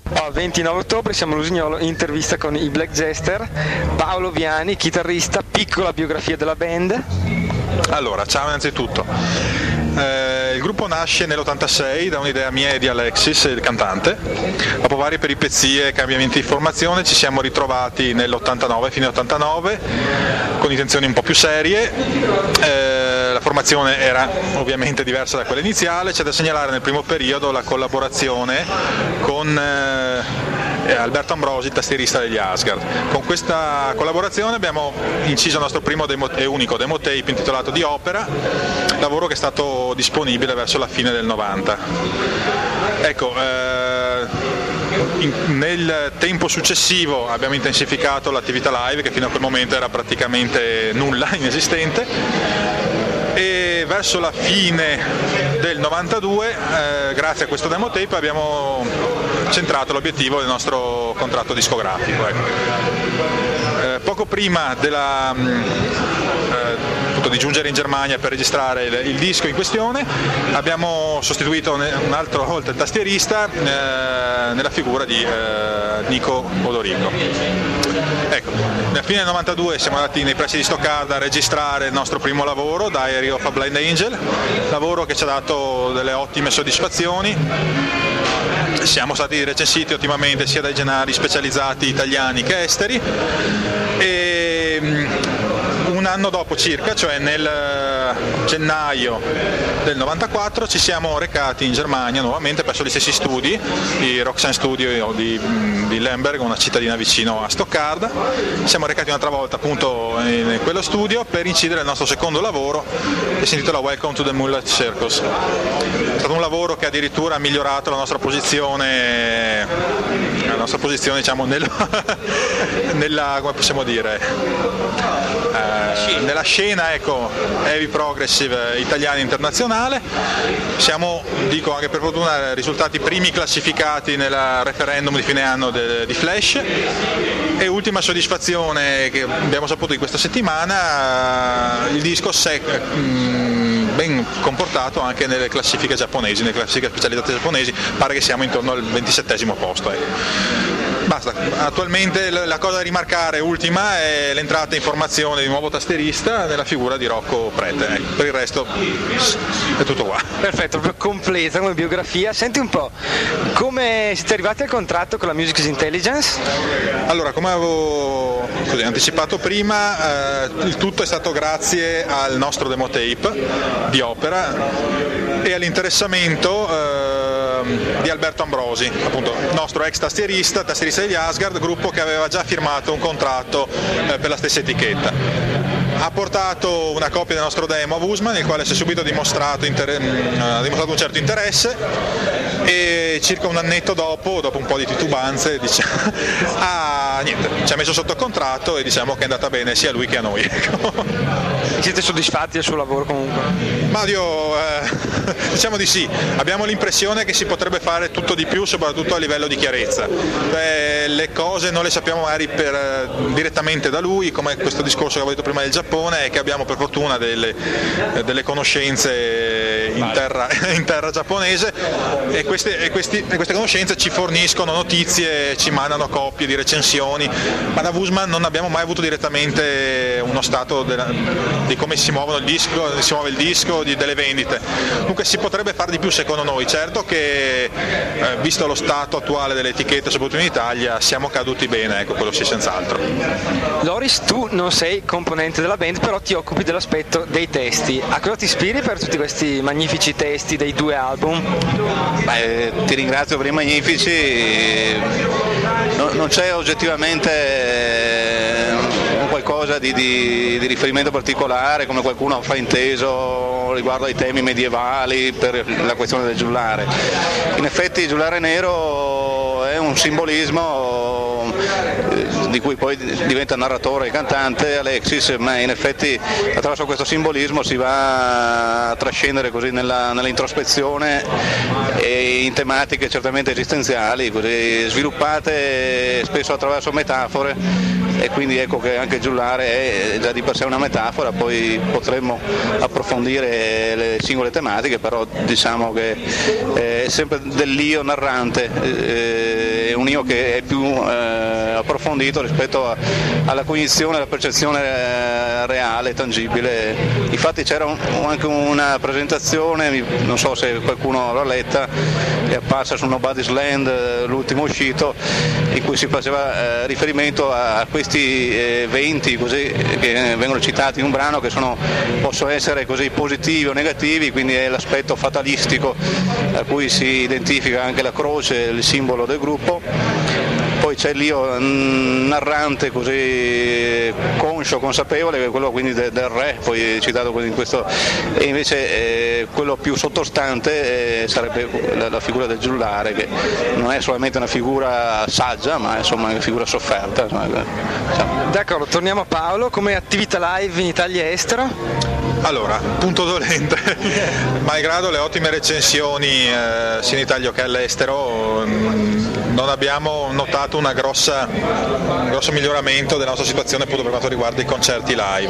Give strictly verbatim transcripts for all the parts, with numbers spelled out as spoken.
Oh, ventinove ottobre, siamo a Lusignolo, intervista con i Black Jester, Paolo Viani, chitarrista, piccola biografia della band. Allora, ciao innanzitutto. Eh, il gruppo nasce nell'ottantasei da un'idea mia e di Alexis, il cantante. Dopo varie peripezie e cambiamenti di formazione ci siamo ritrovati nell'ottantanove, fine ottantanove, con intenzioni un po' più serie. Eh, la formazione era ovviamente diversa da quella iniziale. C'è da segnalare nel primo periodo la collaborazione con eh, Alberto Ambrosi, tastierista degli Asgard. Con questa collaborazione abbiamo inciso il nostro primo demo, e unico demo tape intitolato Di Opera, lavoro che è stato disponibile verso la fine del novanta. Ecco, eh, in, nel tempo successivo abbiamo intensificato l'attività live, che fino a quel momento era praticamente nulla, inesistente, e verso la fine del novantadue, eh, grazie a questo demo tape, abbiamo centrato l'obiettivo del nostro contratto discografico. Ecco. Eh, poco prima della, eh, di giungere in Germania per registrare il, il disco in questione, abbiamo sostituito un altro volta il tastierista eh, nella figura di eh, Nico Odorico. Ecco, nella fine del novantadue siamo andati nei pressi di Stoccarda a registrare il nostro primo lavoro, Diary of a Blind Angel, lavoro che ci ha dato delle ottime soddisfazioni. Siamo stati recensiti ottimamente sia dai giornali specializzati italiani che esteri, e un anno dopo circa, cioè nel gennaio del novantaquattro, ci siamo recati in Germania nuovamente presso gli stessi studi, i Roxanne Studio di, di Lemberg, una cittadina vicino a Stoccarda. Ci siamo recati un'altra volta appunto in quello studio per incidere il nostro secondo lavoro, che si intitola Welcome to the Moonlight Circus. È stato un lavoro che addirittura ha migliorato la nostra posizione, la nostra posizione diciamo nella, nella come possiamo dire, eh, nella scena, ecco, heavy progressive italiana e internazionale. Siamo, dico anche per fortuna, risultati primi classificati nel referendum di fine anno de, di Flash. E ultima soddisfazione che abbiamo saputo di questa settimana, il disco si è mh, ben comportato anche nelle classifiche giapponesi, nelle classifiche specializzate giapponesi, pare che siamo intorno al ventisettesimo posto. Ecco. Basta, attualmente la cosa da rimarcare ultima è l'entrata in formazione di un nuovo tastierista nella figura di Rocco Prete. Ecco, per il resto è tutto qua. Perfetto, proprio completa come biografia. Senti un po', come siete arrivati al contratto con la Music Intelligence? Allora, come avevo così, anticipato prima, eh, il tutto è stato grazie al nostro demo tape Di Opera e all'interessamento eh, di Alberto Ambrosi, appunto nostro ex tastierista, tastierista degli Asgard, gruppo che aveva già firmato un contratto eh, per la stessa etichetta. Ha portato una copia del nostro demo a Wusman, il quale si è subito dimostrato, inter- ha dimostrato un certo interesse, e circa un annetto dopo, dopo un po' di titubanze, diciamo, ah, niente, ci ha messo sotto contratto e diciamo che è andata bene sia a lui che a noi. Siete soddisfatti del suo lavoro comunque? Mario, eh, diciamo di sì, abbiamo l'impressione che si potrebbe fare tutto di più, soprattutto a livello di chiarezza. Beh, le cose non le sappiamo magari per, direttamente da lui, come questo discorso che avevo detto prima del Giappone, è che abbiamo per fortuna delle, delle conoscenze in terra, in terra giapponese, e queste, e, questi, e queste conoscenze ci forniscono notizie, ci mandano copie di recensioni, ma da Wusman non abbiamo mai avuto direttamente uno stato della, di come si muovono il disco, si muove il disco, di, delle vendite. Dunque si potrebbe fare di più secondo noi. Certo che eh, visto lo stato attuale delle etichette, soprattutto in Italia, siamo caduti bene, ecco, quello sì senz'altro. Loris, tu non sei componente della band, però ti occupi dell'aspetto dei testi. A cosa ti ispiri per tutti questi magnifici testi dei due album? Beh, ti ringrazio per i magnifici. No, non c'è oggettivamente qualcosa di, di, di riferimento particolare, come qualcuno fa inteso riguardo ai temi medievali per la questione del giullare. In effetti il giullare nero è un simbolismo di cui poi diventa narratore e cantante Alexis, ma in effetti attraverso questo simbolismo si va a trascendere così nella, nella introspezione e in tematiche certamente esistenziali, così sviluppate spesso attraverso metafore. E quindi ecco che anche giullare è già di per sé una metafora, poi potremmo approfondire le singole tematiche, però diciamo che è sempre dell'io narrante, è un mio che è più eh, approfondito rispetto a, alla cognizione, alla percezione eh, reale, tangibile. Infatti c'era un, anche una presentazione, non so se qualcuno l'ha letta, è apparsa su Nobody's Land, l'ultimo uscito, in cui si faceva eh, riferimento a, a questi eh, eventi così, che vengono citati in un brano, che sono, possono essere così positivi o negativi, quindi è l'aspetto fatalistico a cui si identifica anche la croce, il simbolo del gruppo. Poi c'è l'io narrante così conscio, consapevole, che è quello quindi del, del re, poi citato in questo, e invece eh, quello più sottostante eh, sarebbe la, la figura del giullare, che non è solamente una figura saggia, ma insomma una figura sofferta. Insomma. D'accordo, torniamo a Paolo, come attività live in Italia e estero? Allora, punto dolente, malgrado le ottime recensioni eh, sia in Italia che all'estero, mh, non abbiamo notato una grossa, un grosso miglioramento della nostra situazione appunto per quanto riguarda i concerti live.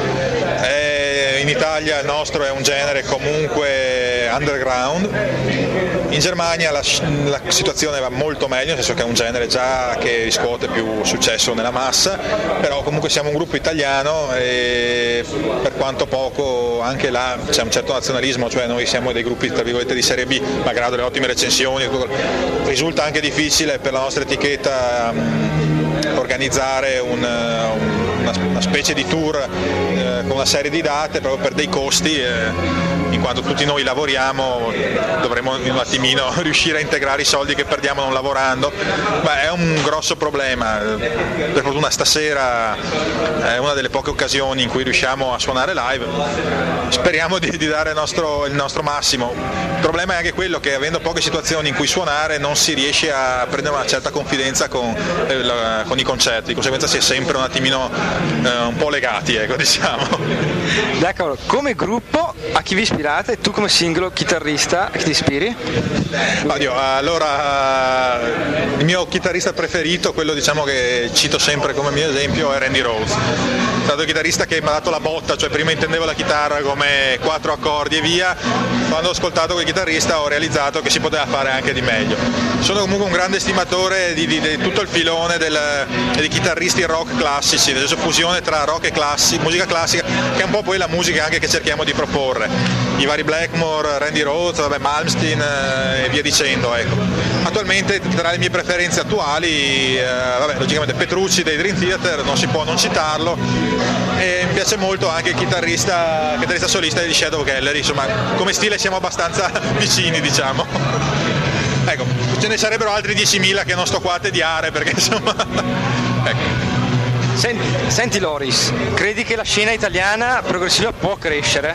Eh, in Italia il nostro è un genere comunque underground, in Germania la, la situazione va molto meglio, nel senso che è un genere già che riscuote più successo nella massa, però comunque siamo un gruppo italiano e per quanto poco anche là c'è un certo nazionalismo, cioè noi siamo dei gruppi tra virgolette di serie B, malgrado le ottime recensioni, risulta anche difficile per la nostra etichetta um, organizzare un, uh, una, una specie di tour uh, con una serie di date proprio per dei costi. Uh, in quanto tutti noi lavoriamo dovremmo un attimino riuscire a integrare i soldi che perdiamo non lavorando, ma è un grosso problema. Per fortuna stasera è una delle poche occasioni in cui riusciamo a suonare live, speriamo di, di dare il nostro, il nostro massimo. Il problema è anche quello che avendo poche situazioni in cui suonare non si riesce a prendere una certa confidenza con, eh, la, con i concerti, di conseguenza si è sempre un attimino eh, un po' legati, ecco, diciamo. D'accordo, come gruppo a chi vi ispirate? Tu come singolo chitarrista a chi ti ispiri? Oddio, allora il mio chitarrista preferito, quello diciamo che cito sempre come mio esempio, è Randy Rhoads. È stato il chitarrista che mi ha dato la botta, cioè prima intendevo la chitarra come quattro accordi e via, quando ho ascoltato quel chitarrista ho realizzato che si poteva fare anche di meglio. Sono comunque un grande estimatore di, di, di tutto il filone del, dei chitarristi rock classici, della fusione tra rock e classi, musica classica, che è un po' poi la musica anche che cerchiamo di proporre. I vari Blackmore, Randy Rhoads, vabbè, Malmsteen eh, e via dicendo. Ecco. Attualmente tra le mie preferenze attuali, eh, vabbè, logicamente Petrucci dei Dream Theater, non si può non citarlo, e mi piace molto anche il chitarrista, chitarrista solista di Shadow Gallery, insomma come stile siamo abbastanza vicini, diciamo. Ecco, ce ne sarebbero altri diecimila che non sto qua a tediare perché insomma. Ecco. Senti, senti Loris, credi che la scena italiana progressiva può crescere?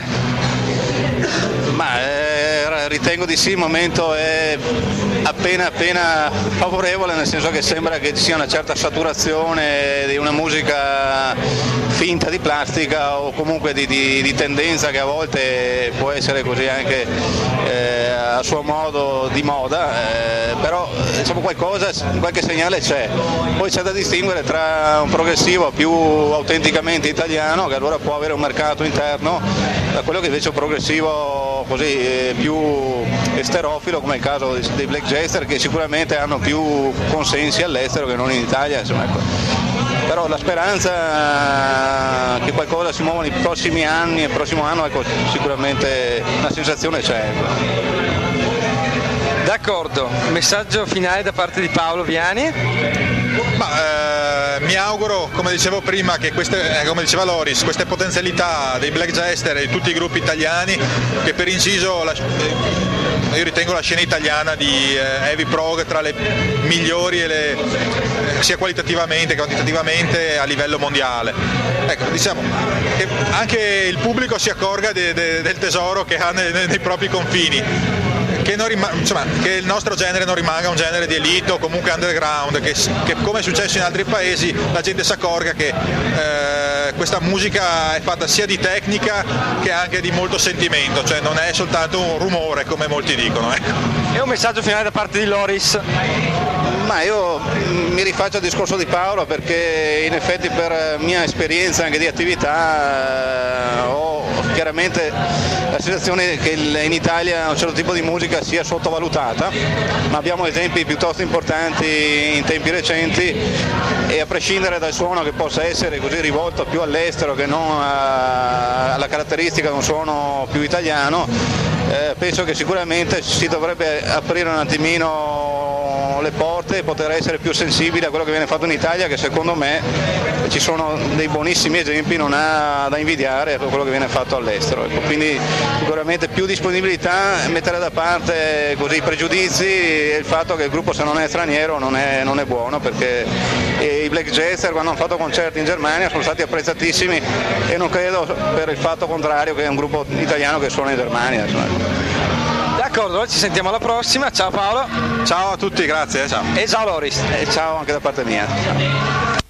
Ma eh, ritengo di sì, il momento è appena appena favorevole, nel senso che sembra che ci sia una certa saturazione di una musica finta di plastica o comunque di, di, di tendenza che a volte può essere così anche eh, a suo modo di moda, eh, però diciamo qualcosa, qualche segnale c'è. Poi c'è da distinguere tra un progressivo più autenticamente italiano, che allora può avere un mercato interno, da quello che invece è un progressivo così eh, più esterofilo, come il caso dei Black Jester, che sicuramente hanno più consensi all'estero che non in Italia, insomma, ecco. Però la speranza che qualcosa si muova nei prossimi anni e il prossimo anno, ecco, sicuramente una sensazione c'è. D'accordo, messaggio finale da parte di Paolo Viani? Ma, eh, mi auguro, come dicevo prima, che queste, eh, come diceva Loris, queste potenzialità dei Black Jester e di tutti i gruppi italiani, che per inciso la, eh, io ritengo la scena italiana di eh, heavy prog tra le migliori e le, eh, sia qualitativamente che quantitativamente a livello mondiale. Ecco, diciamo che anche il pubblico si accorga de, de, del tesoro che ha nei, nei propri confini. Che, non rim- insomma, che il nostro genere non rimanga un genere di elite o comunque underground, che, che come è successo in altri paesi la gente si accorga che eh, questa musica è fatta sia di tecnica che anche di molto sentimento, cioè non è soltanto un rumore come molti dicono. Ecco. E un messaggio finale da parte di Loris? Ma io mi rifaccio al discorso di Paolo, perché in effetti per mia esperienza anche di attività ho chiaramente la sensazione che in Italia un certo tipo di musica sia sottovalutata, ma abbiamo esempi piuttosto importanti in tempi recenti e a prescindere dal suono che possa essere così rivolto più all'estero che non a, alla caratteristica di un suono più italiano, eh, penso che sicuramente si dovrebbe aprire un attimino le porte e poter essere più sensibili a quello che viene fatto in Italia, che secondo me ci sono dei buonissimi esempi, non ha da invidiare per quello che viene fatto all'estero. Ecco, quindi sicuramente più disponibilità, mettere da parte così i pregiudizi e il fatto che il gruppo, se non è straniero, non è, non è buono, perché i Black Jester quando hanno fatto concerti in Germania sono stati apprezzatissimi e non credo per il fatto contrario che è un gruppo italiano che suona in Germania. D'accordo, allora ci sentiamo alla prossima, ciao Paolo. Ciao a tutti, grazie, ciao. E ciao Loris. E ciao anche da parte mia.